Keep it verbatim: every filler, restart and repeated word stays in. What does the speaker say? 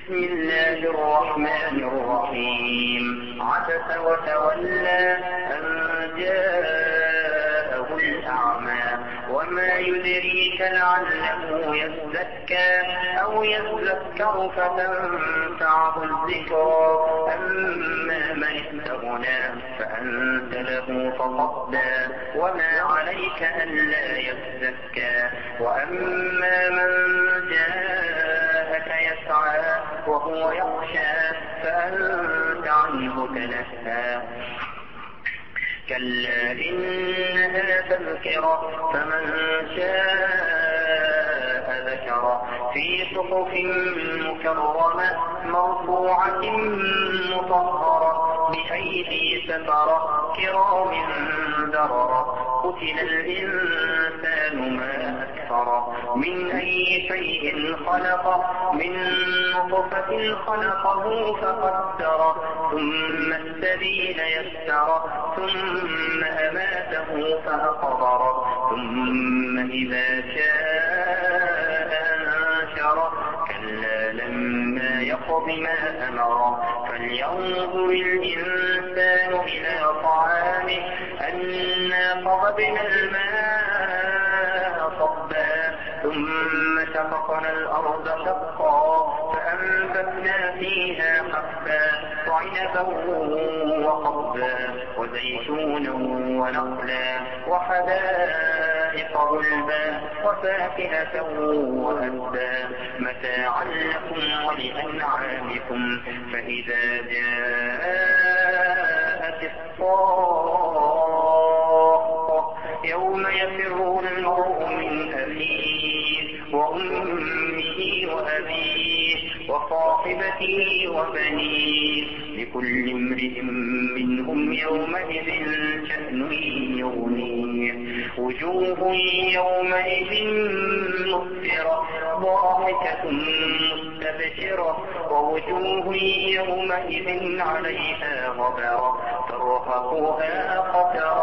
بسم الله الرحمن الرحيم عبس وتولى أن جاءه الأعمى وما يدريك لعله يزكى أو يذكر فتنفعه الذكرى أما من استغنى فأنت له تصدى وما عليك ألا يزكى وأما من جاءك يسعى وهو يخشى فأنت عنه تلهى كلا إنها تذكرة فمن شاء ذكر في صحف مكرمة مرفوعة مطهرة بأيدي سفرة كرام بررة قتل الإنسان ما أكفر من أي شيء خلقه من نطفة خلقه فقدره ثم السبيل يسره ثم أماته فأقبره ثم إذا شاء أنشره كلا لما يقض ما أمره فلينظر الإنسان إلى طعامه أنا قضبنا الماء صبا ثم شققنا الأرض شقا فأنبتنا فيها حبا وعنبا وقضبا وزيتونا ونخلا وحدائق غلبا وفاكهة وأبا متاعا لكم ولأنعامكم فإذا جاءت الصاخة يوم يفر المرء من أخيه وأمه وأبيه وصاحبته وبنيه لكل امرئ منهم يومئذ شأن يغنيه وجوه يومئذ مسفرة ضاحكة مستبشرة ووجوه يومئذ عليها غبرة ترهقها قترة